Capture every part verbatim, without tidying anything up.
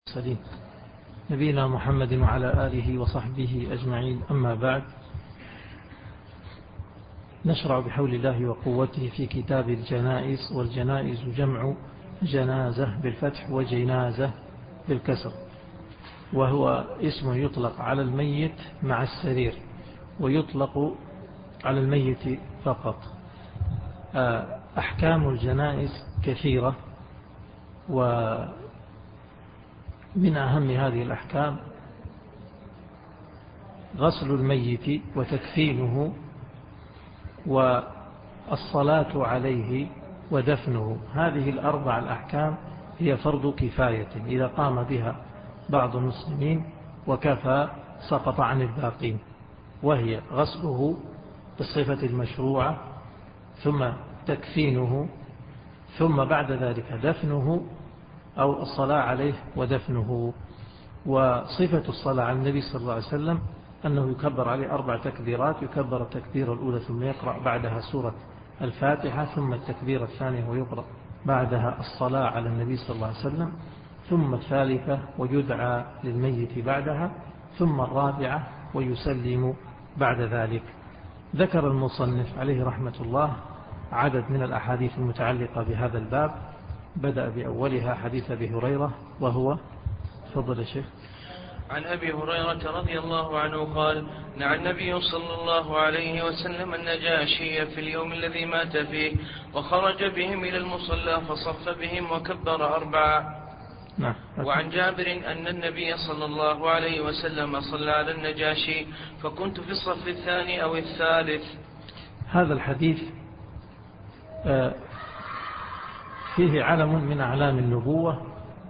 سليم نبينا محمد وعلى آله وصحبه أجمعين. أما بعد، نشرع بحول الله وقوته في كتاب الجنائز. والجنائز جمع جنازة بالفتح وجنازة بالكسر، وهو اسم يطلق على الميت مع السرير، ويطلق على الميت فقط. أحكام الجنائز كثيرة، ومن أهم هذه الأحكام غسل الميت وتكفينه والصلاة عليه ودفنه. هذه الأربع الأحكام هي فرض كفاية، إذا قام بها بعض المسلمين وكفى سقط عن الباقين، وهي غسله بالصفة المشروعة، ثم تكفينه، ثم بعد ذلك دفنه أو الصلاة عليه ودفنه. وصفة الصلاة على النبي صلى الله عليه وسلم أنه يكبر عليه أربع تكبيرات، يكبر التكبير الأولى ثم يقرأ بعدها سورة الفاتحة، ثم التكبير الثانية ويقرأ بعدها الصلاة على النبي صلى الله عليه وسلم، ثم الثالثة ويدعى للميت بعدها، ثم الرابعة ويسلم بعد ذلك. ذكر المصنف عليه رحمة الله عدد من الأحاديث المتعلقة بهذا الباب، بدأ بأولها حديث أبي هريرة، وهو تفضل يا شيخ. عن أبي هريرة رضي الله عنه قال: نعى النبي صلى الله عليه وسلم النجاشي في اليوم الذي مات فيه، وخرج بهم إلى المصلى فصف بهم وكبر أربعة. نعم. وعن جابر أن النبي صلى الله عليه وسلم صلى على النجاشي فكنت في الصف الثاني أو الثالث. هذا الحديث فيه علم من أعلام النبوة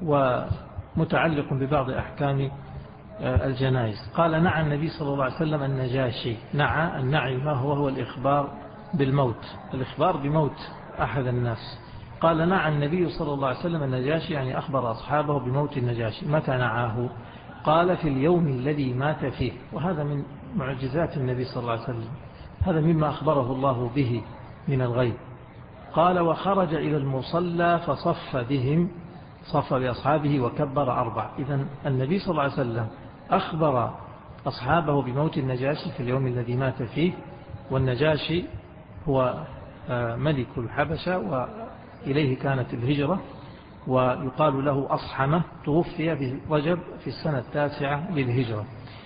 ومتعلق ببعض أحكام الجنائز. قال: نعى النبي صلى الله عليه وسلم النجاشي. نعى، النعي ما هو؟ هو الإخبار بالموت، الإخبار بموت أحد الناس. قال: نعى النبي صلى الله عليه وسلم النجاشي، يعني أخبر أصحابه بموت النجاشي. متى نعاه؟ قال: في اليوم الذي مات فيه. وهذا من معجزات النبي صلى الله عليه وسلم، هذا مما أخبره الله به من الغيب. قال: وخرج إلى المصلى فصف بهم، صف بأصحابه وكبر أربع. إذن النبي صلى الله عليه وسلم أخبر أصحابه بموت النجاشي في اليوم الذي مات فيه. والنجاشي هو ملك الحبشة، وإليه كانت الهجرة، ويقال له أصحمة، توفي في رجب في السنة التاسعة للهجرة.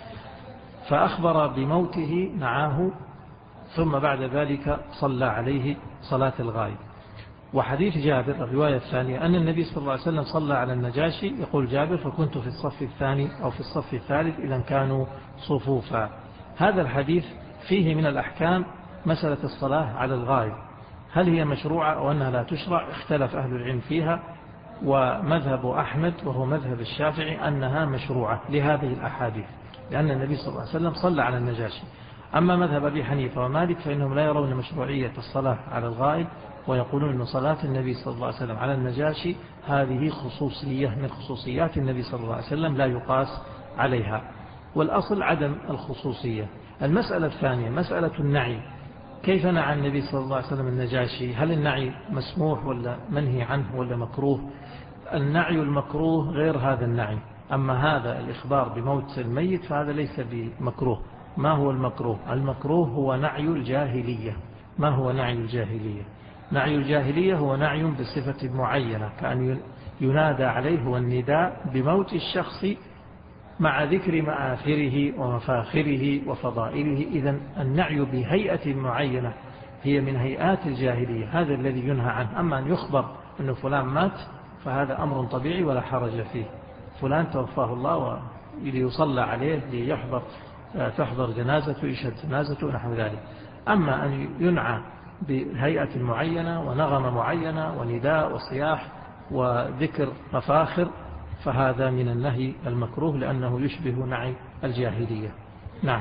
فأخبر بموته معه، ثم بعد ذلك صلى عليه صلاة الغائب. وحديث جابر الرواية الثانية أن النبي صلى الله عليه وسلم صلى على النجاشي، يقول جابر: فكنت في الصف الثاني أو في الصف الثالث، إذا كانوا صفوفا. هذا الحديث فيه من الأحكام مسألة الصلاة على الغائب، هل هي مشروعة أو أنها لا تشرع؟ اختلف أهل العلم فيها، ومذهب أحمد وهو مذهب الشافعي أنها مشروعة لهذه الأحاديث، لأن النبي صلى الله عليه وسلم صلى على النجاشي. أما مذهب أبي حنيفة ومالك فإنهم لا يرون مشروعية الصلاة على الغائب، ويقولون أن صلاة النبي صلى الله عليه وسلم على النجاشي هذه خصوصية من خصوصيات النبي صلى الله عليه وسلم لا يقاس عليها، والأصل عدم الخصوصية. المسألة الثانية مسألة النعي. كيف نعى النبي صلى الله عليه وسلم النجاشي؟ هل النعي مسموح ولا منهي عنه ولا مكروه؟ النعي المكروه غير هذا النعي، أما هذا الإخبار بموت الميت فهذا ليس بمكروه. ما هو المكروه؟ المكروه هو نعي الجاهلية. ما هو نعي الجاهلية؟ نعي الجاهلية هو نعي بصفة معينة، كأن ينادى عليه والنداء بموت الشخص مع ذكر مآثره ومفاخره وفضائله. إذن النعي بهيئة معينة هي من هيئات الجاهلية، هذا الذي ينهى عنه. أما أن يخبر أن فلان مات فهذا أمر طبيعي ولا حرج فيه، فلان توفاه الله وليصلى عليه ليحضر تحضر جنازته يشهد جنازته نحو ذلك. أما أن ينعى بهيئة معينة ونغمة معينة ونداء وصياح وذكر مفاخر فهذا من النهي المكروه، لأنه يشبه نعي الجاهلية. نعم.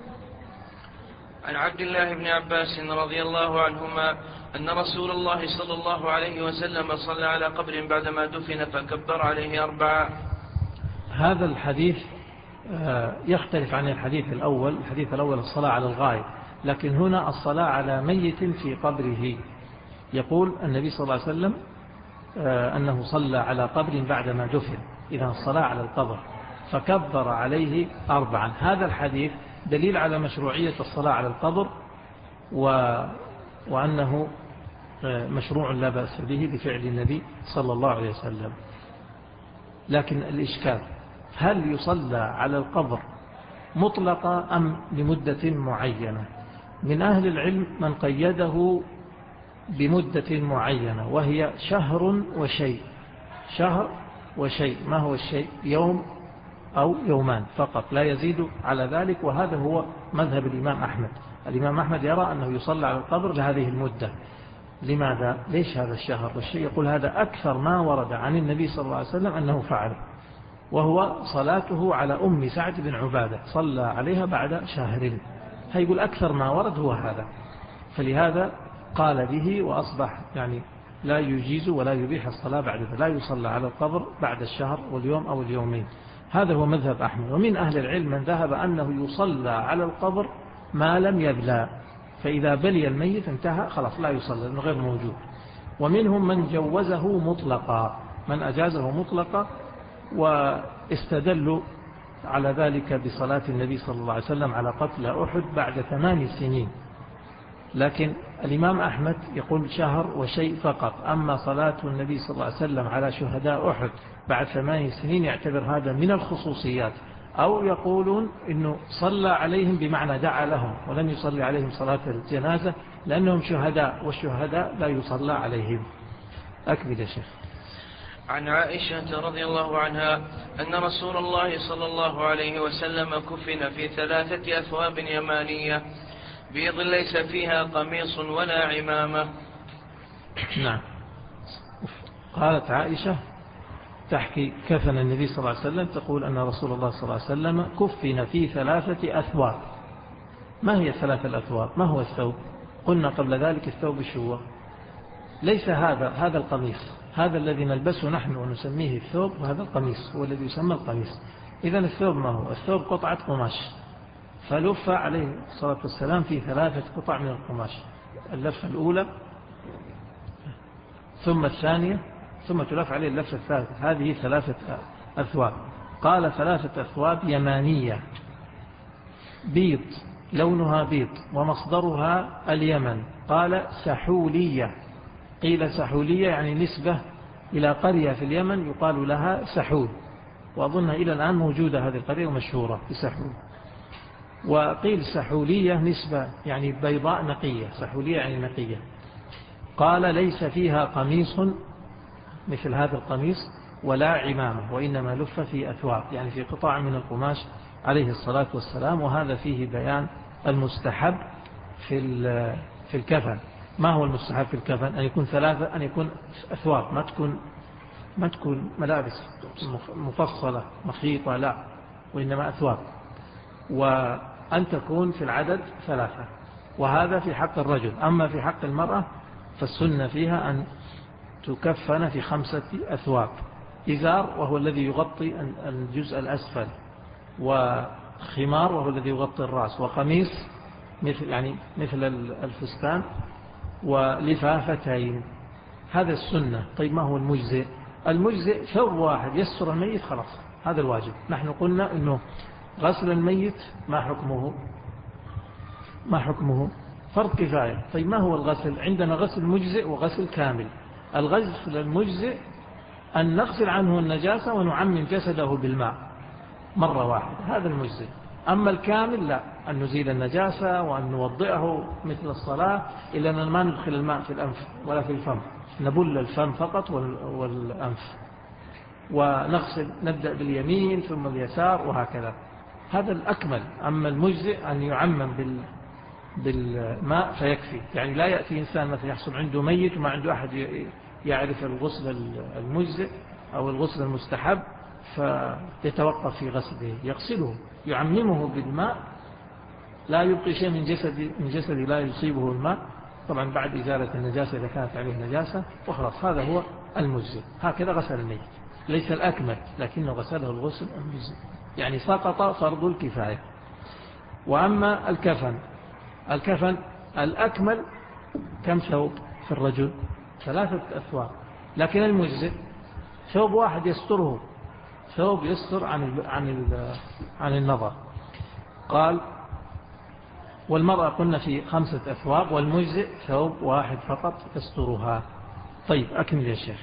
عن عبد الله بن عباس رضي الله عنهما أن رسول الله صلى الله عليه وسلم صلى على قبر بعدما دفن فكبر عليه أربعة. هذا الحديث يختلف عن الحديث الأول. الحديث الأول الصلاة على الغائب، لكن هنا الصلاة على ميت في قبره. يقول النبي صلى الله عليه وسلم أنه صلى على قبر بعدما دفن، إذا الصلاة على القبر، فكبر عليه أربعا. هذا الحديث دليل على مشروعية الصلاة على القبر و... وأنه مشروع لا بأس به بفعل النبي صلى الله عليه وسلم. لكن الإشكال هل يصلى على القبر مطلقة أم لمدة معينة؟ من أهل العلم من قيده بمدة معينة وهي شهر وشيء، شهر وشيء. ما هو الشيء؟ يوم أو يومان فقط، لا يزيد على ذلك. وهذا هو مذهب الإمام أحمد. الإمام أحمد يرى أنه يصلى على القبر لهذه المدة. لماذا؟ ليش هذا الشهر والشيء؟ يقول هذا أكثر ما ورد عن النبي صلى الله عليه وسلم أنه فعل، وهو صلاته على أم سعد بن عبادة، صلى عليها بعد شهر. هيقول أكثر ما ورد هو هذا، فلهذا قال به، وأصبح يعني لا يجيز ولا يبيح الصلاة بعد ذلك، لا يصلى على القبر بعد الشهر واليوم أو اليومين. هذا هو مذهب أحمد. ومن أهل العلم من ذهب أنه يصلى على القبر ما لم يبلى، فإذا بلي الميت انتهى خلاص لا يصلى لأنه غير موجود. ومنهم من جوزه مطلقا، من أجازه مطلقا، واستدلوا على ذلك بصلاة النبي صلى الله عليه وسلم على قتل أحد بعد ثمان سنين. لكن الإمام أحمد يقول شهر وشيء فقط. أما صلاة النبي صلى الله عليه وسلم على شهداء أحد بعد ثمان سنين يعتبر هذا من الخصوصيات، أو يقولون إنه صلى عليهم بمعنى دعا لهم ولم يصلي عليهم صلاة الجنازة لأنهم شهداء، والشهداء لا يصلى عليهم. أكمل يا شيخ. عن عائشة رضي الله عنها أن رسول الله صلى الله عليه وسلم كفن في ثلاثة أثواب يمانية بيض ليس فيها قميص ولا عمامة. نعم. قالت عائشة تحكي كفن النبي صلى الله عليه وسلم، تقول أن رسول الله صلى الله عليه وسلم كفن في ثلاثة أثواب. ما هي ثلاثة الأثواب؟ ما هو الثوب؟ قلنا قبل ذلك الثوب الشوى، ليس هذا هذا القميص، هذا الذي نلبسه نحن ونسميه الثوب، وهذا القميص هو الذي يسمى القميص. إذن الثوب ما هو؟ الثوب قطعة قماش، فلف عليه الصلاة والسلام في ثلاثة قطع من القماش، اللفة الأولى ثم الثانية ثم تلف عليه اللفة الثالثة. هذه ثلاثة أثواب. قال ثلاثة أثواب يمانية بيض، لونها بيض، ومصدرها اليمن. قال سحولية، قيل سحولية يعني نسبة إلى قرية في اليمن يقال لها سحول، وأظن إلى الآن موجودة هذه القرية ومشهورة بسحول. وقيل سحولية نسبة يعني بيضاء نقية، سحولية يعني نقية. قال ليس فيها قميص مثل هذا القميص ولا عمامة، وإنما لف في أثواب يعني في قطاع من القماش عليه الصلاة والسلام. وهذا فيه بيان المستحب في في الكفن. ما هو المستحب في الكفن؟ أن يكون ثلاثة، أن يكون أثواب، ما تكون ما تكون ملابس مفصلة مخيطة، لا، وإنما أثواب، وأن تكون في العدد ثلاثة. وهذا في حق الرجل. أما في حق المرأة فالسنة فيها أن تكفن في خمسة أثواب: إزار وهو الذي يغطي الجزء الأسفل، وخمار وهو الذي يغطي الرأس، وقميص مثل يعني مثل الفستان، ولفافتين. هذا السنة. طيب ما هو المجزئ؟ المجزئ ثوب واحد يستر الميت خلاص، هذا الواجب. نحن قلنا إنه غسل الميت ما حكمه؟ ما حكمه؟ فرض كفاية. طيب ما هو الغسل؟ عندنا غسل مجزئ وغسل كامل. الغسل المجزئ أن نغسل عنه النجاسة ونعمم جسده بالماء مرة واحدة، هذا المجزئ. أما الكامل لا، أن نزيل النجاسة وأن نوضئه مثل الصلاة، إلا أن ما ندخل الماء في الأنف ولا في الفم، نبل الفم فقط والأنف، ونغسل نبدأ باليمين ثم اليسار وهكذا. هذا الأكمل. أما المجزئ أن يعمم بال بالماء فيكفي. يعني لا يأتي إنسان مثلا يحصل عنده ميت وما عنده أحد يعرف الغسل المجزئ أو الغسل المستحب فيتوقف في غسله، يغسله يعممه بالماء، لا يبقي شيء من جسد من جسد لا يصيبه الماء، طبعا بعد إزالة النجاسة إذا كانت عليه نجاسة، وخلاص. هذا هو المجزئ. هكذا غسل الميت، ليس الأكمل لكنه غسله الغسل المجزئ، يعني سقط فرض الكفاية. وأما الكفن، الكفن الأكمل كم ثوب في الرجل؟ ثلاثة أثواب. لكن المجزئ ثوب واحد يستره ثوب يستر عن عن عن النظر. قال والمرأة قلنا في خمسة أثواب، والمجزئ ثوب واحد فقط يسترها. طيب أكمل يا شيخ.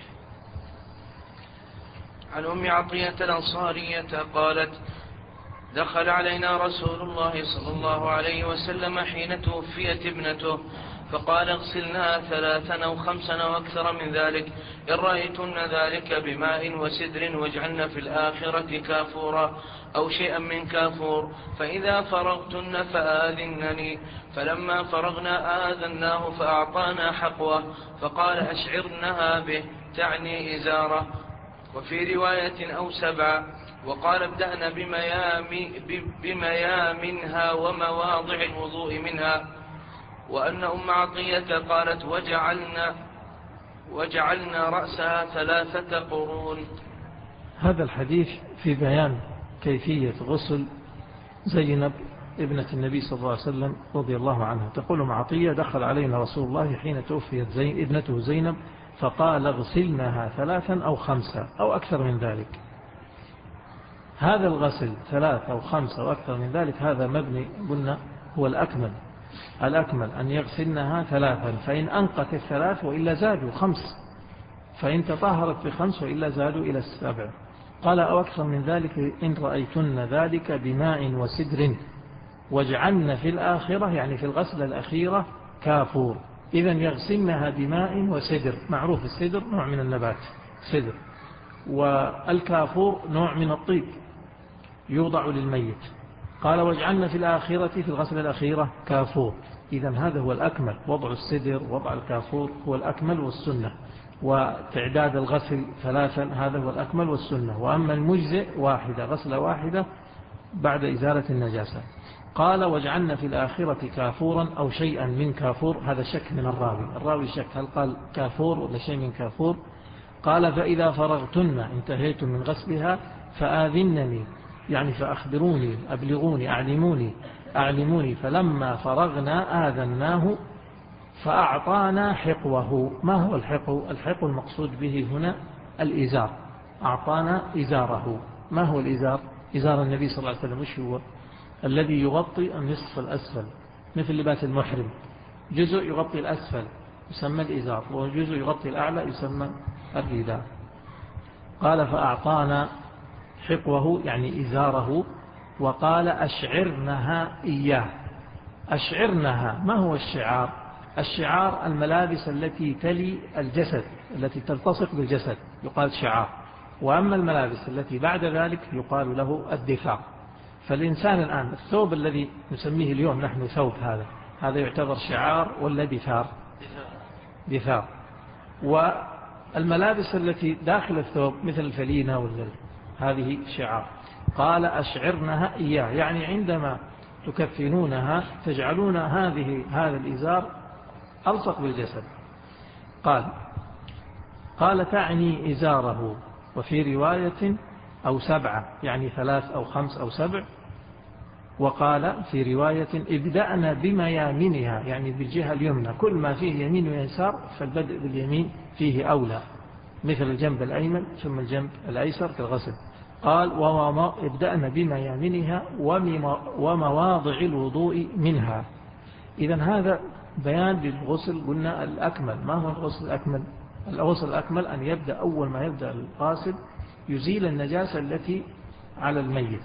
عن أم عطية الأنصارية قالت دخل علينا رسول الله صلى الله عليه وسلم حين توفيت ابنته فقال اغسلناها ثلاثا أو خمسا أو أكثر من ذلك إن رأيتن ذلك بماء وسدر واجعلن في الآخرة كافورا أو شيئا من كافور فإذا فرغتن فآذنني. فلما فرغنا آذناه فأعطانا حقوه فقال أشعرنها به تعني إزارة، وفي رواية أو سبعة. وقال ابدأنا بميام بميامنها ومواضع الوضوء منها. وأن أم عطية قالت وجعلنا, وجعلنا رأسها ثلاثة قرون. هذا الحديث في بيان كيفية غسل زينب ابنة النبي صلى الله عليه وسلم رضي الله عنها. تقول أم عطية دخل علينا رسول الله حين توفيت زين ابنته زينب فقال اغسلناها ثلاثا أو خمسة أو أكثر من ذلك. هذا الغسل ثلاث أو خمسة أو أكثر من ذلك هذا مبني قلنا هو الأكمل. الأكمل أن يغسلنها ثلاثا، فإن أنقت الثلاث وإلا زادوا خمس، فإن تطهرت بخمس وإلا زادوا إلى السبع. قال أو أكثر من ذلك إن رأيتن ذلك بماء وسدر واجعلن في الآخرة يعني في الغسلة الأخيرة كافور. إذن يغسلنها بماء وسدر. معروف السدر نوع من النبات سدر، والكافور نوع من الطيب يوضع للميت. قال واجعلنا في الآخرة في الغسلة الأخيرة كافور. إذن هذا هو الأكمل، وضع السدر وضع الكافور هو الأكمل والسنة، وتعداد الغسل ثلاثا هذا هو الأكمل والسنة. وأما المجزئ واحدة غسلة واحدة بعد إزالة النجاسة. قال واجعلنا في الآخرة كافورا أو شيئا من كافور. هذا شك من الراوي، الراوي شك هل قال كافور ولا شيء من كافور. قال فإذا فرغتن انتهيتم من غسلها فآذنني يعني فأخبروني أبلغوني أعلموني أعلموني. فلما فرغنا آذناه فأعطانا حقوه. ما هو الحقو؟ الحقو المقصود به هنا الإزار. أعطانا إزاره. ما هو الإزار؟ إزار النبي صلى الله عليه وسلم وش هو؟ الذي يغطي النصف الأسفل مثل لباس المحرم. جزء يغطي الأسفل يسمى الإزار، وجزء يغطي الأعلى يسمى الرداء. قال فأعطانا حقوه يعني إزاره. وقال أشعرنها إياه. أشعرنها ما هو الشعار؟ الشعار الملابس التي تلي الجسد التي تلتصق بالجسد يقال شعار، وأما الملابس التي بعد ذلك يقال له الدثار. فالإنسان الآن الثوب الذي نسميه اليوم نحن ثوب هذا هذا يعتبر شعار ولا دثار؟ دثار. والملابس التي داخل الثوب مثل الفلينة والذل هذه شعار. قال أشعرنها إياه يعني عندما تكفنونها تجعلون هذه هذا الإزار ألصق بالجسد. قال قال تعني إزاره. وفي رواية أو سبعة يعني ثلاث أو خمس أو سبع. وقال في رواية ابدأنا بميامنها يعني بالجهة اليمنى، كل ما فيه يمين ويسار فالبدء باليمين فيه أولى، مثل الجنب الأيمن ثم الجنب الأيسر في الغسل. قال ابدأنا بميامنها ومواضع الوضوء منها. إذن هذا بيان للغسل قلنا الأكمل. ما هو الغسل الأكمل؟ الغسل الأكمل أن يبدأ أول ما يبدأ الغاسل يزيل النجاسة التي على الميت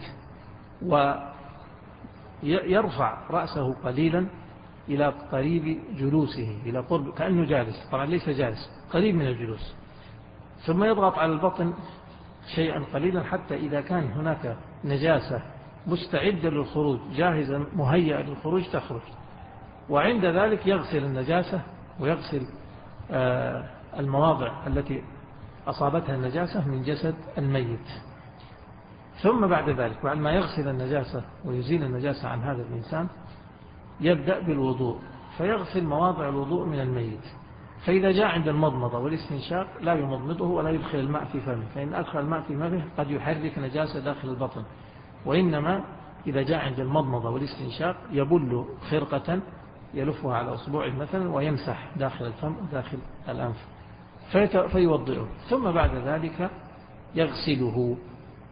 ويرفع رأسه قليلا إلى قريب جلوسه إلى قرب كأنه جالس، طبعا ليس جالس قريب من الجلوس، ثم يضغط على البطن شيئا قليلا حتى إذا كان هناك نجاسة مستعدة للخروج جاهزة مهيئة للخروج تخرج. وعند ذلك يغسل النجاسة ويغسل المواضع التي أصابتها النجاسة من جسد الميت. ثم بعد ذلك بعد ما يغسل النجاسة ويزيل النجاسة عن هذا الإنسان يبدأ بالوضوء فيغسل مواضع الوضوء من الميت. فإذا جاء عند المضمضة والاستنشاق لا يمضمضه ولا يدخل الماء في فمه، فإن أدخل الماء في فمه قد يحرك نجاسة داخل البطن. وإنما إذا جاء عند المضمضة والاستنشاق يبل خرقة يلفها على أصبعه مثلا ويمسح داخل الفم وداخل الأنف فيوضئه. ثم بعد ذلك يغسله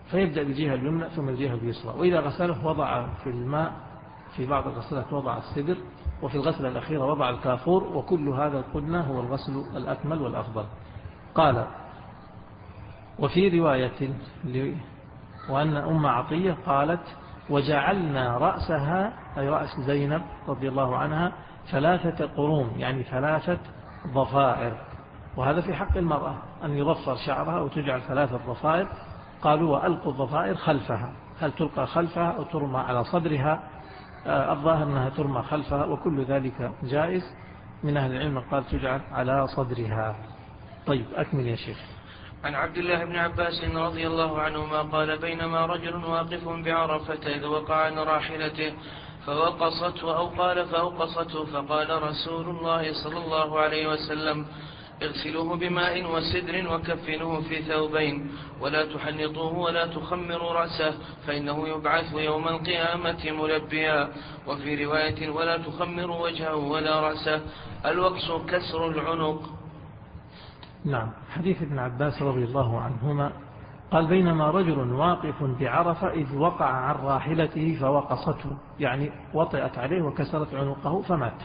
فيبدأ بالجهة اليمنى ثم الجهة اليسرى. وإذا غسله وضع في الماء، في بعض الغسلات وضع السدر، وفي الغسلة الأخيرة وضع الكافور، وكل هذا قلنا هو الغسل الأكمل والأفضل. قال: وفي رواية وأن أم عطية قالت: وجعلنا رأسها، أي رأس زينب رضي الله عنها، ثلاثة قرون، يعني ثلاثة ضفائر. وهذا في حق المرأة أن يضفر شعرها وتجعل ثلاثة ضفائر. قالوا: وألقوا الضفائر خلفها، هل تلقى خلفها أو ترمى على صدرها؟ آه الظاهر أنها ترمى خلفها، وكل ذلك جائز. من أهل العلم قال تجعل على صدرها. طيب أكمل يا شيخ. عن عبد الله بن عباس رضي الله عنهما قال: بينما رجل واقف بعرفة إذ وقع عن راحلته فوقصته، أو قال فأوقصته، فقال رسول الله صلى الله عليه وسلم: اغسلوه بماء وسدر وكفنوه في ثوبين، ولا تحنطوه ولا تخمروا رأسه، فإنه يبعث يوم القيامة ملبيا. وفي رواية: ولا تخمروا وجهه ولا رأسه. الوقص كسر العنق. نعم. حديث ابن عباس رضي الله عنهما قال: بينما رجل واقف بعرفة إذ وقع عن راحلته فوقصته، يعني وطئت عليه وكسرت عنقه فمات.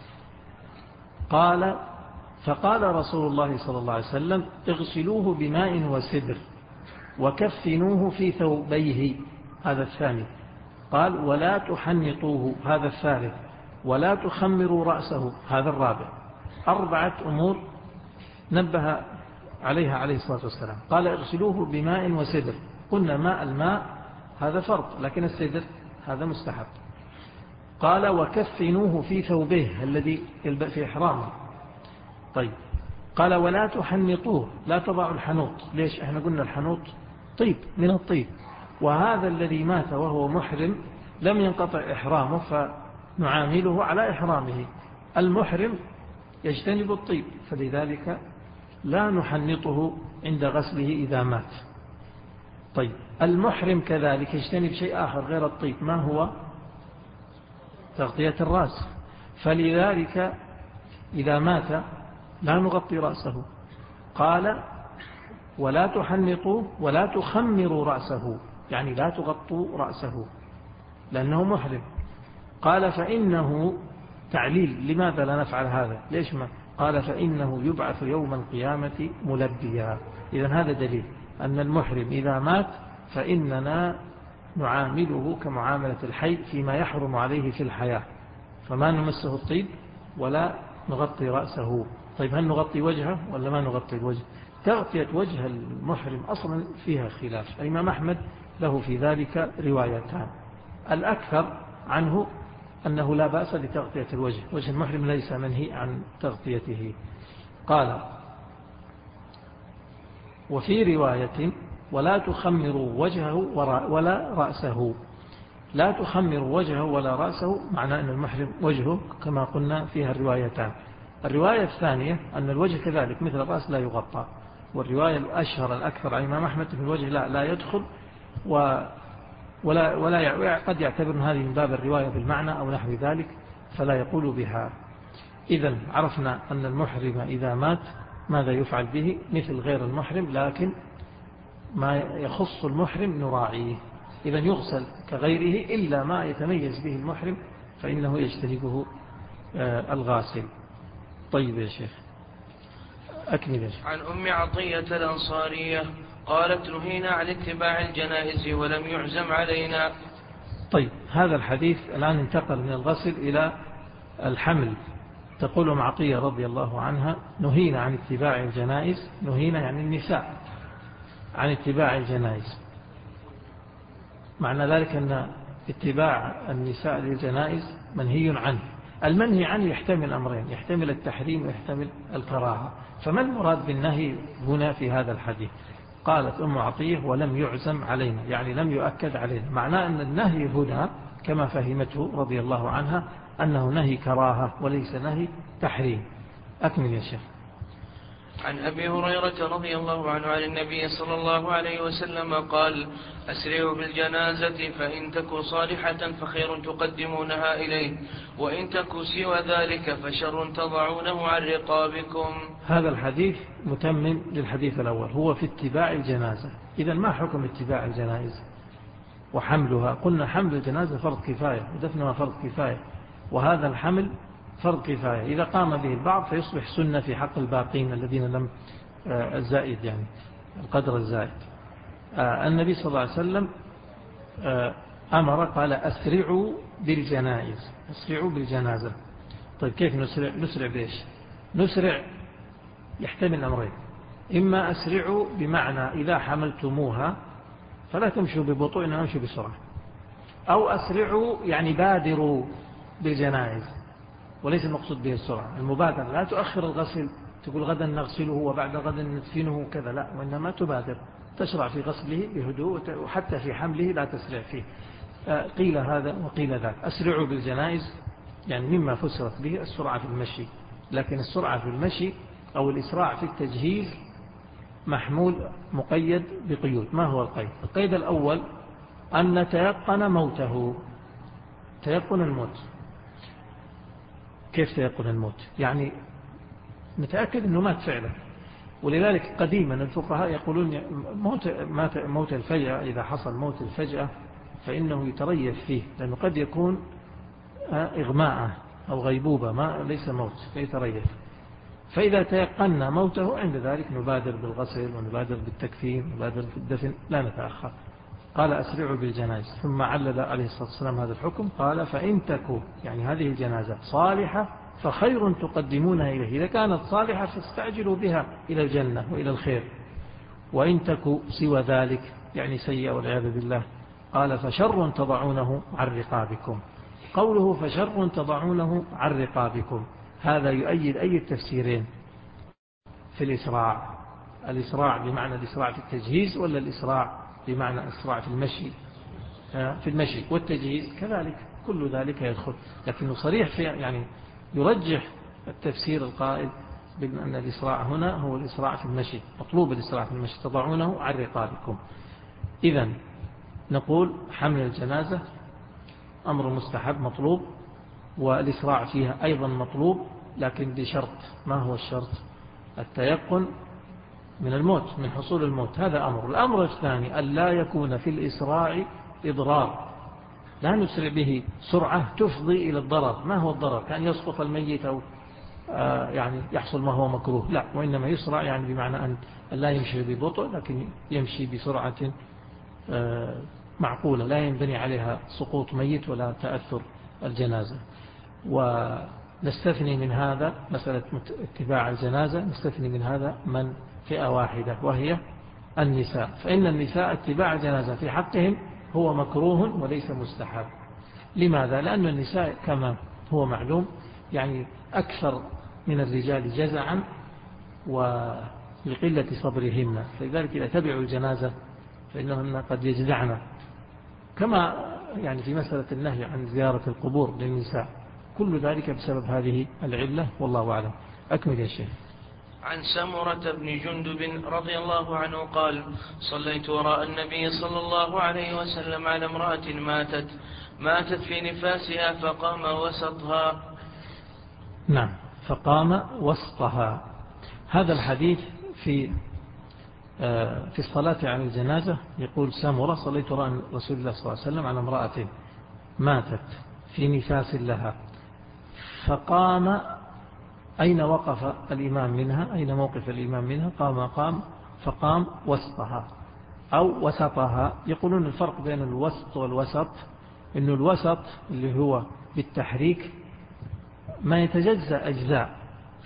قال: فقال رسول الله صلى الله عليه وسلم: اغسلوه بماء وسدر وكفنوه في ثوبيه. هذا الثاني. قال: ولا تحنطوه. هذا الثالث. ولا تخمروا رأسه. هذا الرابع. أربعة أمور نبه عليها عليه الصلاة والسلام. قال: اغسلوه بماء وسدر. قلنا ماء الماء هذا فرض، لكن السدر هذا مستحب. قال: وكفنوه في ثوبه الذي يلبس في إحرامه. طيب. قال: ولا تحنطوه، لا تضعوا الحنوط. ليش؟ احنا قلنا الحنوط طيب من الطيب، وهذا الذي مات وهو محرم لم ينقطع إحرامه، فنعامله على إحرامه. المحرم يجتنب الطيب، فلذلك لا نحنطه عند غسله إذا مات. طيب. المحرم كذلك يجتنب شيء آخر غير الطيب، ما هو؟ تغطية الرأس. فلذلك إذا مات لا نغطي رأسه. قال: ولا تحنطوا ولا تخمروا رأسه، يعني لا تغطوا رأسه لأنه محرم. قال: فإنه تعليل، لماذا لا نفعل هذا؟ ليش ما؟ قال: فإنه يبعث يوم القيامة ملبيا. إذن هذا دليل أن المحرم إذا مات فإننا نعامله كمعاملة الحي فيما يحرم عليه في الحياة، فما نمسه الطيب ولا نغطي رأسه. طيب، هل نغطي وجهه ولا ما نغطي الوجه؟ تغطية وجه المحرم أصلا فيها خلاف. الإمام أحمد له في ذلك روايتان. الأكثر عنه أنه لا بأس لتغطية الوجه، وجه المحرم ليس منهي عن تغطيته. قال: وفي رواية: ولا تخمروا وجهه ولا رأسه. لا تخمروا وجهه ولا رأسه معنى أن المحرم وجهه كما قلنا فيها الروايتان. الرواية الثانية أن الوجه كذلك مثل الرأس لا يغطى. والرواية الأشهر الأكثر عن الإمام أحمد في الوجه لا, لا يدخل، و ولا, ولا قد يعتبر هذه من باب الرواية بالمعنى أو نحو ذلك، فلا يقول بها. إذن عرفنا أن المحرم إذا مات ماذا يفعل به؟ مثل غير المحرم، لكن ما يخص المحرم نراعيه. إذن يغسل كغيره إلا ما يتميز به المحرم فإنه يجتنبه الغاسل. طيب يا شيخ أكمل يا شيخ. عن أم عطية الأنصارية قالت: نهينا عن اتباع الجنائز ولم يعزم علينا. طيب، هذا الحديث الآن انتقل من الغسل إلى الحمل. تقول أم عطية رضي الله عنها: نهينا عن اتباع الجنائز. نهينا يعني النساء عن اتباع الجنائز. معنى ذلك أن اتباع النساء للجنائز منهي عنه. المنهي عنه يحتمل أمرين، يحتمل التحريم ويحتمل الكراهة. فما المراد بالنهي هنا في هذا الحديث؟ قالت أم عطية: ولم يعزم علينا، يعني لم يؤكد علينا. معناه أن النهي هنا كما فهمته رضي الله عنها أنه نهي كراهة وليس نهي تحريم. أكمل يا شيخ. عن أبي هريرة رضي الله عنه عن النبي صلى الله عليه وسلم قال: أسرعوا بالجنازة فإن تكو صالحة فخير تقدمونها إليه، وإن تكو سوى ذلك فشر تضعونه عن رقابكم. هذا الحديث متمم للحديث الأول، هو في اتباع الجنازة. إذا ما حكم اتباع الجنائز وحملها؟ قلنا حمل الجنازة فرض كفاية ودفنها فرض كفاية، وهذا الحمل فرض كفاية، إذا قام به البعض فيصبح سنة في حق الباقين الذين لم الزائد يعني القدر الزائد. النبي صلى الله عليه وسلم أمر قال أسرعوا بالجنائز، أسرعوا بالجنازة. طيب كيف نسرع؟ نسرع بإيش؟ نسرع يحتمل أمرين، إما أسرعوا بمعنى إذا حملتموها فلا تمشوا ببطء إنما امشوا بسرعة، أو أسرعوا يعني بادروا بالجنائز، وليس المقصود به السرعة، المبادرة. لا تؤخر الغسل تقول غدا نغسله وبعد غدا ندفنه كذا، لا، وإنما تبادر، تشرع في غسله بهدوء، وحتى في حمله لا تسرع فيه. قيل هذا وقيل ذاك. أسرعوا بالجنائز يعني مما فسرت به السرعة في المشي، لكن السرعة في المشي أو الإسراع في التجهيز محمول مقيد بقيود. ما هو القيد؟ القيد الأول أن نتيقن موته، تيقن الموت. كيف تيقن الموت؟ يعني نتأكد أنه مات فعلا. ولذلك قديما الفقهاء يقولون موت, موت الفجأة، إذا حصل موت الفجأة فإنه يتريث فيه، لأنه قد يكون إغماء أو غيبوبة، ما ليس موت فيتريث. فإذا تيقنا موته عند ذلك نبادر بالغسل ونبادر بالتكفين ونبادر بالدفن، لا نتأخر. قال أسرعوا بالجنائز، ثم علل عليه الصلاة والسلام هذا الحكم، قال فإن تكو يعني هذه الجنازة صالحة فخير تقدمونها إليه، إذا كانت صالحة فاستعجلوا بها إلى الجنة وإلى الخير، وإن تكو سوى ذلك يعني سيئة والعياذ بالله، قال فشر تضعونه عن رقابكم. قوله فشر تضعونه عن رقابكم هذا يؤيد أي التفسيرين في الإسراع، الإسراع بمعنى الإسراع في التجهيز، ولا الإسراع بمعنى الإسراع في المشي؟ في المشي والتجهيز كذلك، كل ذلك يدخل، لكنه صريح في يعني يرجح التفسير القائل بأن الإسراع هنا هو الإسراع في المشي، مطلوب الإسراع في المشي، تضعونه عن رقابكم. إذن نقول حمل الجنازة أمر مستحب مطلوب، والإسراع فيها أيضا مطلوب، لكن بشرط. ما هو الشرط؟ التيقن من الموت، من حصول الموت، هذا أمر. الأمر الثاني أن لا يكون في الإسراع إضرار، لا نسرع به سرعة تفضي إلى الضرر. ما هو الضرر؟ كان يسقط الميت أو آه يعني يحصل ما هو مكروه، لا، وإنما يسرع يعني بمعنى أن لا يمشي ببطء، لكن يمشي بسرعة آه معقولة لا ينبني عليها سقوط ميت ولا تأثر الجنازة. ونستثني من هذا مسألة اتباع الجنازة، نستثني من هذا من فئة واحدة وهي النساء، فإن النساء اتباع الجنازة في حقهم هو مكروه وليس مستحب. لماذا؟ لأن النساء كما هو معلوم يعني أكثر من الرجال جزعا ولقلة صبرهن، فلذلك إذا تبعوا الجنازة فإنهن قد يجزعن، كما يعني في مسألة النهي عن زيارة القبور للنساء، كل ذلك بسبب هذه العلة، والله أعلم. أكمل يا شيخ. عن سمرة بن جندب رضي الله عنه قال صليت وراء النبي صلى الله عليه وسلم على امرأة ماتت ماتت في نفاسها فقام وسطها. نعم، فقام وسطها. هذا الحديث في في الصلاة على الجنازة. يقول سمرة صليت وراء رسول الله صلى الله عليه وسلم على امرأة ماتت في نفاس لها، فقام. أين وقف الإمام منها؟ أين موقف الإمام منها؟ قام قام فقام وسطها أو وسطها. يقولون الفرق بين الوسط والوسط إنه الوسط اللي هو بالتحريك ما يتجزأ أجزاء،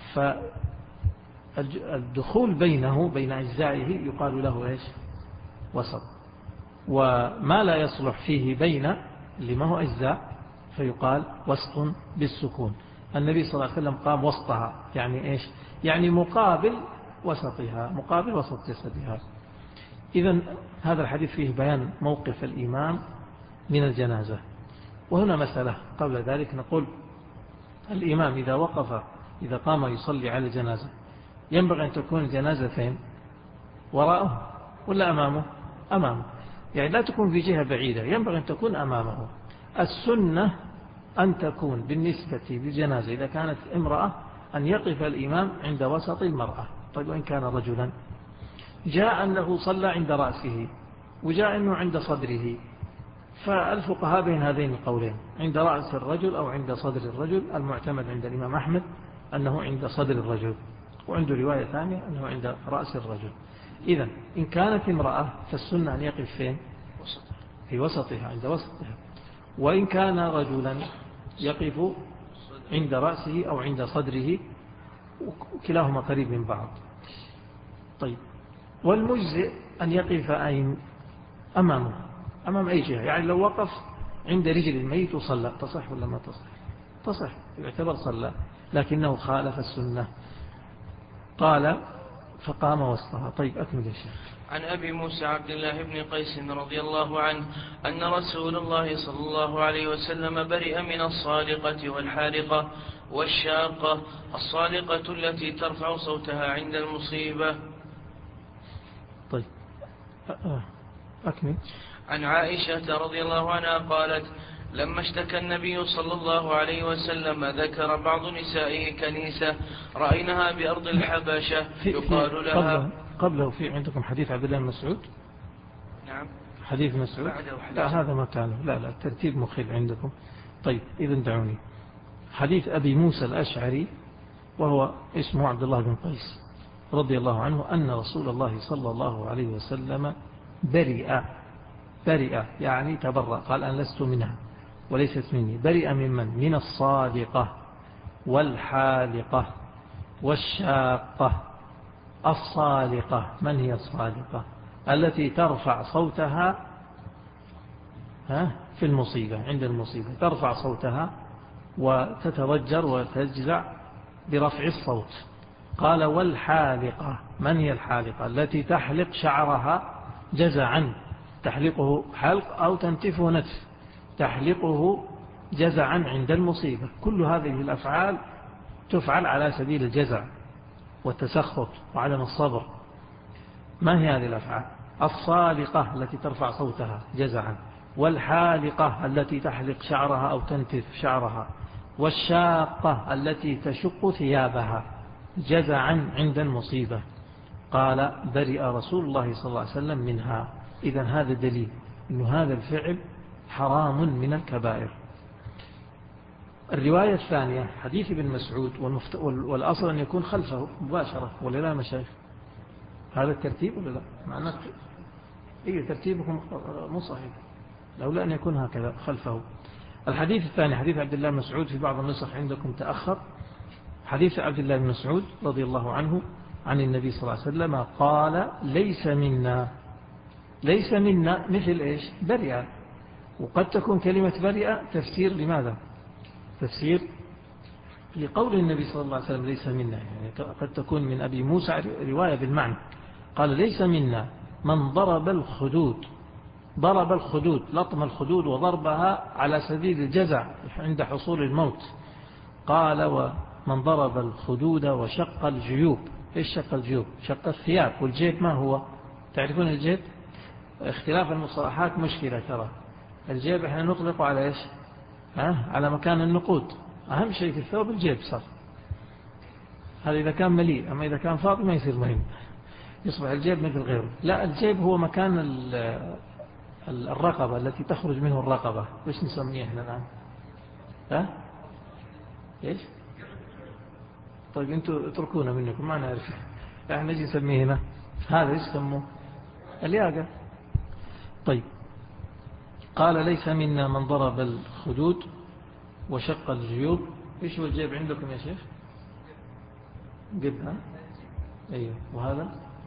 فالدخول بينه بين أجزائه يقال له إيش؟ وسط. وما لا يصلح فيه بين اللي ما هو أجزاء فيقال وسط بالسكون. النبي صلى الله عليه وسلم قام وسطها، يعني إيش؟ يعني مقابل وسطها، مقابل وسط جسدها. إذن هذا الحديث فيه بيان موقف الإمام من الجنازة. وهنا مسألة قبل ذلك، نقول الإمام إذا وقف إذا قام يصلي على الجنازة ينبغي أن تكون الجنازة فين؟ وراءه ولا أمامه؟ أمامه، يعني لا تكون في جهة بعيدة، ينبغي أن تكون أمامه. السنة أن تكون بالنسبة للجنازة إذا كانت امرأة أن يقف الإمام عند وسط المرأة. طيب وإن كان رجلا؟ جاء أنه صلى عند رأسه وجاء أنه عند صدره، فالفقهاء بين هذين القولين، عند رأس الرجل أو عند صدر الرجل. المعتمد عند الإمام أحمد أنه عند صدر الرجل، وعنده رواية ثانية أنه عند رأس الرجل. إذن إن كانت امرأة فالسنة أن يقف فين؟ في وسطها، عند وسطها. وإن كان رجلا يقف عند رأسه أو عند صدره، وكلاهما قريب من بعض. طيب، والمجزئ أن يقف أين؟ أمامه، أمام أي جهة. يعني لو وقف عند رجل الميت وصلى تصح ولا ما تصح؟ تصح، يعتبر صلى، لكنه خالف السنة. قال فقام وسطها. طيب أكمل يا شيخ. عن أبي موسى عبد الله بن قيس رضي الله عنه أن رسول الله صلى الله عليه وسلم برئ من الصالقة والحارقة والشاقة. الصالقة التي ترفع صوتها عند المصيبة. طيب أكمل. عن عائشة رضي الله عنها قالت لما اشتكى النبي صلى الله عليه وسلم ذكر بعض نسائه كنيسة رأيناها بأرض الحبشة يقال لها. قبله في عندكم حديث عبد الله بن مسعود؟ نعم حديث مسعود. لا هذا ما كان، لا لا الترتيب مخيل عندكم. طيب إذن دعوني. حديث أبي موسى الأشعري وهو اسمه عبد الله بن قيس رضي الله عنه أن رسول الله صلى الله عليه وسلم برئ برئ يعني تبرأ، قال أن لست منها وليست مني. برئ ممن؟ من الصادقة والحالقة والشاقة. الصالقة من هي الصالقة؟ التي ترفع صوتها في المصيبة، عند المصيبة ترفع صوتها وتتضجر وتجزع برفع الصوت. قال والحالقة من هي الحالقة؟ التي تحلق شعرها جزعا، تحلقه حلق أو تنتفه نتف، تحلقه جزعا عند المصيبة. كل هذه الأفعال تفعل على سبيل الجزع والتسخط وعدم الصبر. ما هي هذه الأفعال؟ الصالقة التي ترفع صوتها جزعا، والحالقة التي تحلق شعرها أو تنتف شعرها، والشاقة التي تشق ثيابها جزعا عند المصيبة. قال برئ رسول الله صلى الله عليه وسلم منها. إذن هذا دليل أن هذا الفعل حرام من الكبائر. الرواية الثانية حديث ابن مسعود، والأصل أن يكون خلفه مباشرة ولا لا مشايخ؟ هذا الترتيب ولا لا؟ معناه إيه ترتيبكم مو صحيح، لولا أن يكون هكذا خلفه. الحديث الثاني حديث عبد الله بن مسعود، في بعض النسخ عندكم تأخر. حديث عبد الله بن مسعود رضي الله عنه عن النبي صلى الله عليه وسلم قال ليس منا. ليس منا مثل إيش؟ برئ. وقد تكون كلمة برئ تفسير لماذا؟ تفسير لقول النبي صلى الله عليه وسلم ليس منا، يعني قد تكون من أبي موسى رواية بالمعنى. قال ليس منا من ضرب الخدود. ضرب الخدود، لطم الخدود وضربها على سبيل الجزع عند حصول الموت. قال ومن ضرب الخدود وشق الجيوب. إيش شق الجيوب؟ شق الثياب. والجيب ما هو؟ تعرفون الجيب؟ اختلاف المصطلحات مشكلة ترى. الجيب احنا نطلق على إيش؟ ها؟ على مكان النقود. أهم شيء في الثوب الجيب صار. هذا إذا كان مليء، أما إذا كان فاضي ما يصير مهم، يصبح الجيب مثل غيره. لا، الجيب هو مكان الرقبة التي تخرج منه الرقبة. وإيش نسميه احنا الآن؟ ها؟ إيش؟ طيب أنتوا اتركونا منكم ما نعرف. احنا نجي نسميه هنا هذا إيش سموه؟ الياقة. طيب قال ليس منا من ضرب الخدود وشق الجيوب. إيش هو الجيب عندكم يا شيخ؟ جبهة. أيوه. وهذا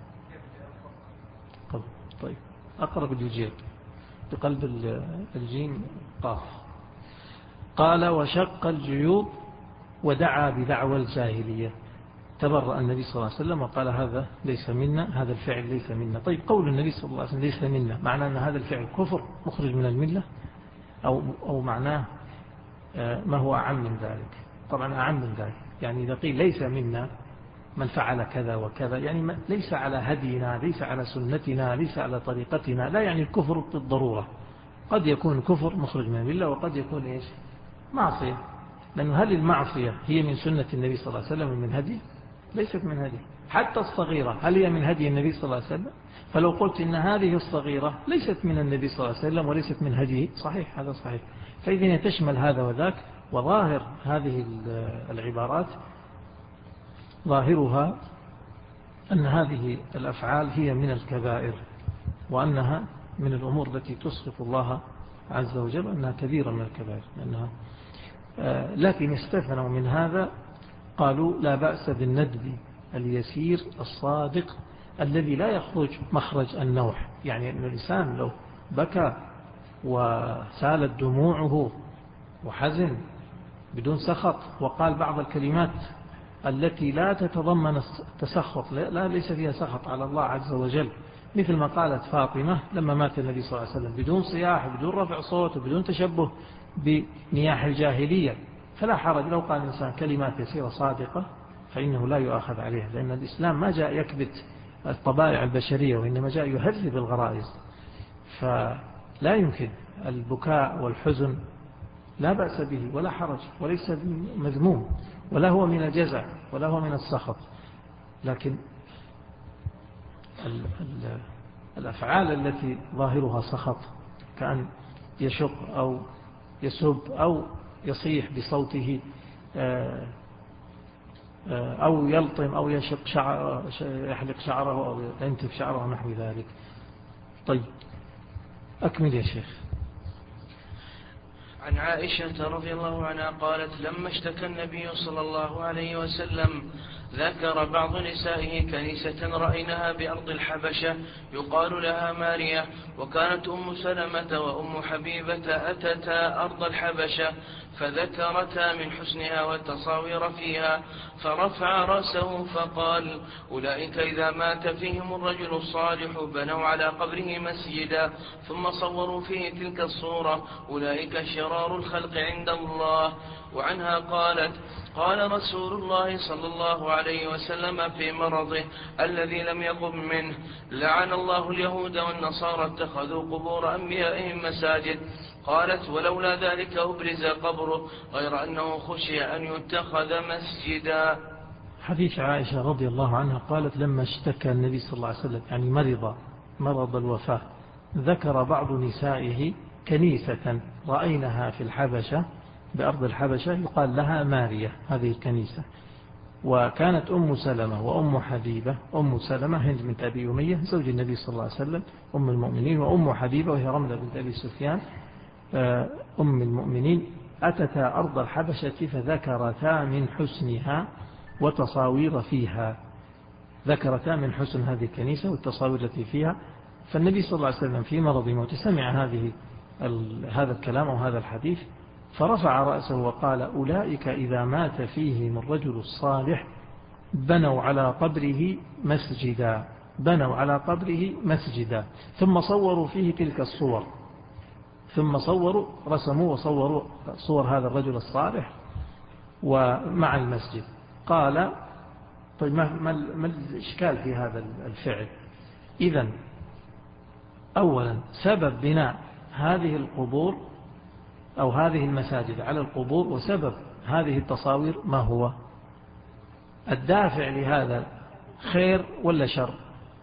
قلب. طيب أقرب الجيب بقلب الجيم قاف. قال وشق الجيوب ودعا بدعوى الجاهلية. تبرأ النبي صلى الله عليه وسلم وقال هذا ليس منا، هذا الفعل ليس منا. طيب قول النبي صلى الله عليه وسلم ليس منا معناه أن هذا الفعل كفر مخرج من الملة، أو, أو معناه ما هو أعم من ذلك؟ طبعا أعم من ذلك. يعني إذا قيل ليس منا من فعل كذا وكذا، يعني ليس على هدينا، ليس على سنتنا، ليس على طريقتنا، لا يعني الكفر بالضرورة. قد يكون كفر مخرج من الملة، وقد يكون إيش؟ معصية. لأنه هل المعصية هي من سنة النبي صلى الله عليه وسلم من هدي؟ ليست من هدي. حتى الصغيرة هل هي من هدي النبي صلى الله عليه وسلم؟ فلو قلت إن هذه الصغيرة ليست من النبي صلى الله عليه وسلم وليست من هديه، صحيح، هذا صحيح. فإذن تشمل هذا وذاك. وظاهر هذه العبارات ظاهرها أن هذه الأفعال هي من الكبائر، وأنها من الأمور التي تسخط الله عز وجل، أنها كبيرة من الكبائر. أنها لكن استثنوا من هذا، قالوا لا بأس بالندب اليسير الصادق الذي لا يخرج مخرج النوح. يعني أن الإنسان لو بكى وسالت دموعه وحزن بدون سخط وقال بعض الكلمات التي لا تتضمن التسخط، لا ليس فيها سخط على الله عز وجل، مثل ما قالت فاطمة لما مات النبي صلى الله عليه وسلم بدون صياح بدون رفع صوت وبدون تشبه بنياح الجاهلية، فلا حرج لو قال الإنسان كلمات يسيرة صادقة فإنه لا يؤاخذ عليها، لأن الإسلام ما جاء يكبت الطبائع البشرية وإنما جاء يهذب الغرائز. فلا يمكن البكاء والحزن لا بأس به ولا حرج وليس مذموم ولا هو من الجزع ولا هو من السخط. لكن ال ال الأفعال التي ظاهرها سخط كأن يشق أو يسب أو يصيح بصوته أو يلطم أو يشق شعر يحلق شعره أو ينتف شعره نحو ذلك. طيب أكمل يا شيخ. عن عائشة رضي الله عنها قالت لما اشتكى النبي صلى الله عليه وسلم ذكر بعض نسائه كنيسة رأيناها بأرض الحبشة يقال لها ماريا، وكانت أم سلمة وأم حبيبة أتتا أرض الحبشة فذكرتا من حسنها والتصاوير فيها، فرفع رأسه فقال أولئك إذا مات فيهم الرجل الصالح بنوا على قبره مسجدا ثم صوروا فيه تلك الصورة، أولئك شرار الخلق عند الله. وعنها قالت قال رسول الله صلى الله عليه وسلم في مرضه الذي لم يقم منه لعن الله اليهود والنصارى اتخذوا قبور أنبيائهم مساجد. قالت ولولا ذلك أبرز قبره غير أنه خشي أن يتخذ مسجدا. حديث عائشة رضي الله عنها قالت لما اشتكى النبي صلى الله عليه وسلم يعني مرض مرض الوفاة ذكر بعض نسائه كنيسة رأينها في الحبشة بأرض الحبشة يقال لها ماريا هذه الكنيسة، وكانت أم سلمة وأم حبيبة، أم سلمة هند بنت أبي أمية زوج النبي صلى الله عليه وسلم أم المؤمنين، وأم حبيبة وهي رملة بنت أبي سفيان أم المؤمنين، أتتا أرض الحبشة فذكرتا من حسنها وتصاوير فيها، ذكرتا من حسن هذه الكنيسة والتصاوير التي فيها. فالنبي صلى الله عليه وسلم في مرض موت سمع هذه هذا الكلام وهذا الحديث فرفع رأسه وقال أولئك إذا مات فيهم الرجل الصالح بنوا على قبره مسجدا بنوا على قبره مسجدا ثم صوروا فيه تلك الصور، ثم صوروا رسموا وصوروا صور هذا الرجل الصالح ومع المسجد. قال طيب ما, ما الإشكال في هذا الفعل؟ إذن أولا سبب بناء هذه القبور أو هذه المساجد على القبور وسبب هذه التصاوير ما هو؟ الدافع لهذا خير ولا شر؟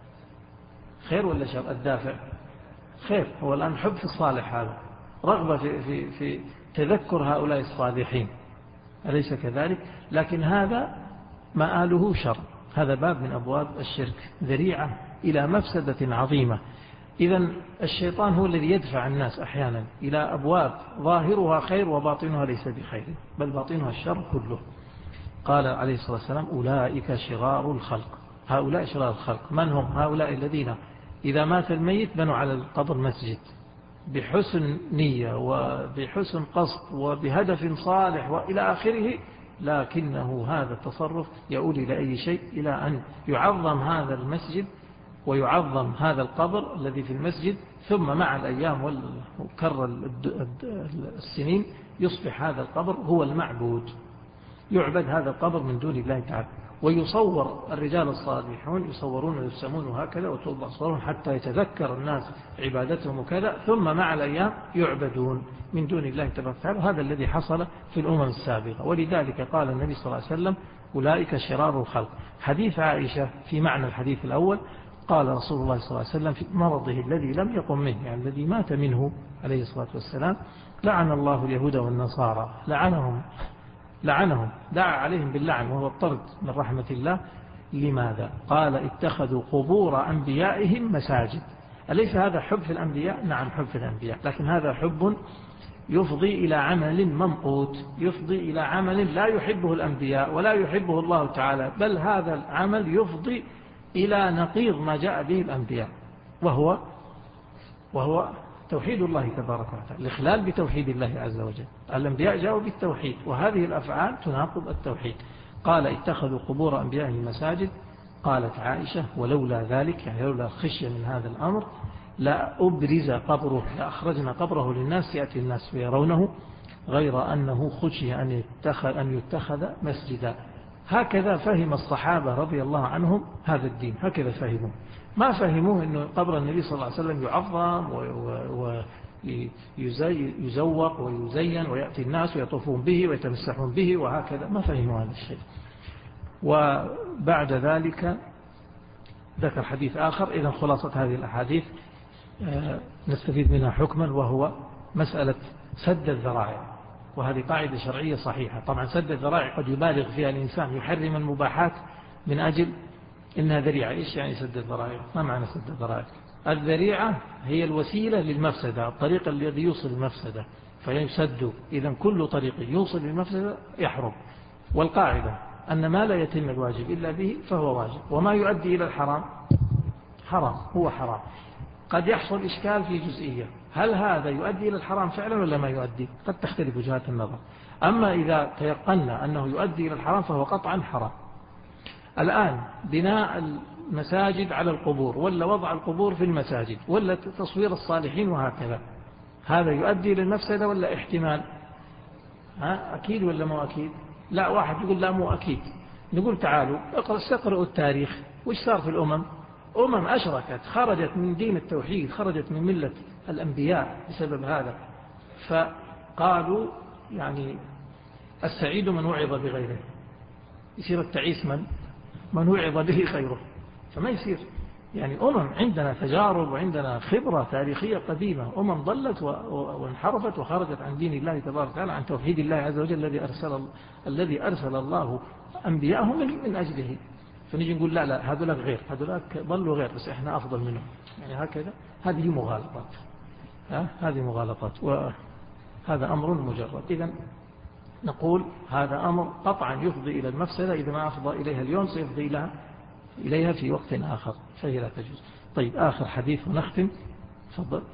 خير ولا شر؟ الدافع خير، هو الآن حب في الصالح، هذا رغبة في, في, في تذكر هؤلاء الصالحين، أليس كذلك؟ لكن هذا مآله شر، هذا باب من أبواب الشرك، ذريعة إلى مفسدة عظيمة. إذن الشيطان هو الذي يدفع الناس أحيانا إلى أبواب ظاهرها خير وباطنها ليس بخير بل باطنها الشر كله. قال عليه الصلاة والسلام أولئك شرار الخلق، هؤلاء شرار الخلق. من هم هؤلاء؟ الذين إذا مات الميت بنوا على القبر مسجد بحسن نية وبحسن قصد وبهدف صالح وإلى آخره، لكنه هذا التصرف يؤول إلى أي شيء؟ إلى أن يعظم هذا المسجد ويعظم هذا القبر الذي في المسجد، ثم مع الأيام وكر السنين يصبح هذا القبر هو المعبود، يعبد هذا القبر من دون الله تعالى. ويصور الرجال الصالحون يصورون ويرسمون وهكذا وتوضع صورهم حتى يتذكر الناس عبادتهم وكذا، ثم مع الأيام يعبدون من دون الله تبارك وتعالى. هذا الذي حصل في الأمم السابقة، ولذلك قال النبي صلى الله عليه وسلم أولئك شرار الخلق. حديث عائشة في معنى الحديث الأول، قال رسول الله صلى الله عليه وسلم في مرضه الذي لم يقم منه، يعني الذي مات منه عليه الصلاة والسلام: لعن الله اليهود والنصارى، لعنهم لعنهم دعا عليهم باللعن وهو الطرد من رحمة الله. لماذا؟ قال: اتخذوا قبور أنبيائهم مساجد. أليس هذا حب في الأنبياء؟ نعم، حب في الأنبياء، لكن هذا حب يفضي إلى عمل ممقوت، يفضي إلى عمل لا يحبه الأنبياء ولا يحبه الله تعالى، بل هذا العمل يفضي إلى نقيض ما جاء به الأنبياء، وهو وهو توحيد الله تبارك وتعالى، الإخلال بتوحيد الله عز وجل. الأنبياء جاءوا بالتوحيد، وهذه الأفعال تناقض التوحيد. قال: اتخذوا قبور أنبيائهم مساجد. قالت عائشة: ولولا ذلك، يعني لولا الخشية من هذا الأمر، لا أبرز قبره، لأخرجنا قبره للناس يأتي الناس ويرونه، غير أنه خشي أن يتخذ, أن يتخذ مسجدا. هكذا فهم الصحابة رضي الله عنهم هذا الدين، هكذا فهموا. ما فهموه أنه قبر النبي صلى الله عليه وسلم يعظم ويزوق ويزين ويأتي الناس ويطوفون به ويتمسحون به وهكذا، ما فهموا هذا الشيء. وبعد ذلك ذكر حديث آخر. إذا خلاصة هذه الأحاديث نستفيد منها حكما، وهو مسألة سد الذرائع، وهذه قاعدة شرعية صحيحة. طبعا سد الذرائع قد يبالغ فيها الإنسان، يحرم المباحات من أجل إنها ذريعة. إيش يعني سد الذرائع؟ ما معنى سد الذرائع؟ الذريعة هي الوسيلة للمفسدة، الطريق الذي يوصل للمفسدة فيسد. إذا كل طريق يوصل للمفسدة يحرم. والقاعدة أن ما لا يتم الواجب إلا به فهو واجب، وما يؤدي إلى الحرام حرام، هو حرام. قد يحصل إشكال في جزئية، هل هذا يؤدي إلى الحرام فعلا ولا ما يؤدي؟ قد تختلف وجهات النظر. أما إذا تيقنا أنه يؤدي إلى الحرام فهو قطعا حرام. الآن بناء المساجد على القبور، ولا وضع القبور في المساجد، ولا تصوير الصالحين وهكذا، هذا يؤدي إلى المفسدة ولا احتمال؟ ها أكيد ولا مو أكيد؟ لا، واحد يقول لا مو أكيد. نقول تعالوا استقرأوا التاريخ، وش صار في الأمم؟ أمم أشركت، خرجت من دين التوحيد، خرجت من ملة الأنبياء بسبب هذا. فقالوا يعني السعيد من وعظ بغيره، يصير التعيس من من وعظ به غيره. فما يصير يعني أمم عندنا تجارب وعندنا خبرة تاريخية قديمة، أمم ضلت وانحرفت وخرجت عن دين الله تبارك وتعالى، عن توحيد الله عز وجل الذي أرسل الذي أرسل الله أنبياءهم من, من أجله. فنيجي نقول لا لا هذولاك غير، هذولاك ضلوا غير، بس إحنا أفضل منهم، يعني هكذا. هذه مغالطات، ها هذه مغالطات، وهذا أمر مجرد. إذن نقول هذا أمر قطعا يفضي إلى المفسدة، إذا ما أفضى إليها اليوم سيفضي إليها إليها في وقت آخر، فهي لا تجوز. طيب آخر حديث ونختم. تفضل.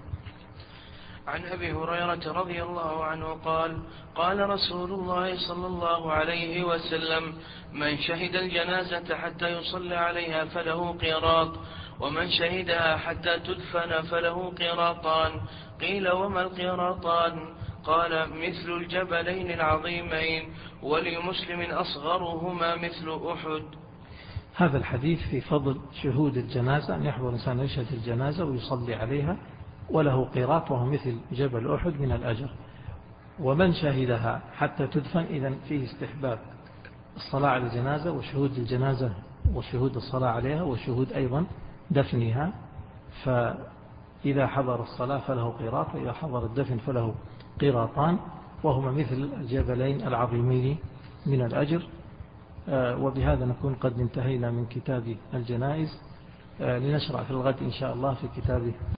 عن أبي هريرة رضي الله عنه قال: قال رسول الله صلى الله عليه وسلم: من شهد الجنازة حتى يصلى عليها فله قيراط، ومن شهدها حتى تدفن فله قيراطان. قيل: وما القيراطان؟ قال: مثل الجبلين العظيمين، ولمسلم أصغرهما مثل أحد. هذا الحديث في فضل شهود الجنازة، أن يحضر إنسان يشهد الجنازة ويصلي عليها وله قيراط، وهو مثل جبل أحد من الأجر. ومن شهدها حتى تدفن، إذن فيه استحباب الصلاة على الجنازة وشهود الجنازة وشهود الصلاة عليها وشهود أيضا دفنها. فإذا حضر الصلاة فله قيراط، وإذا حضر الدفن فله قيراطان، وهما مثل الجبلين العظيمين من الأجر. وبهذا نكون قد انتهينا من كتاب الجنائز. لنشرع في الغد إن شاء الله في كتاب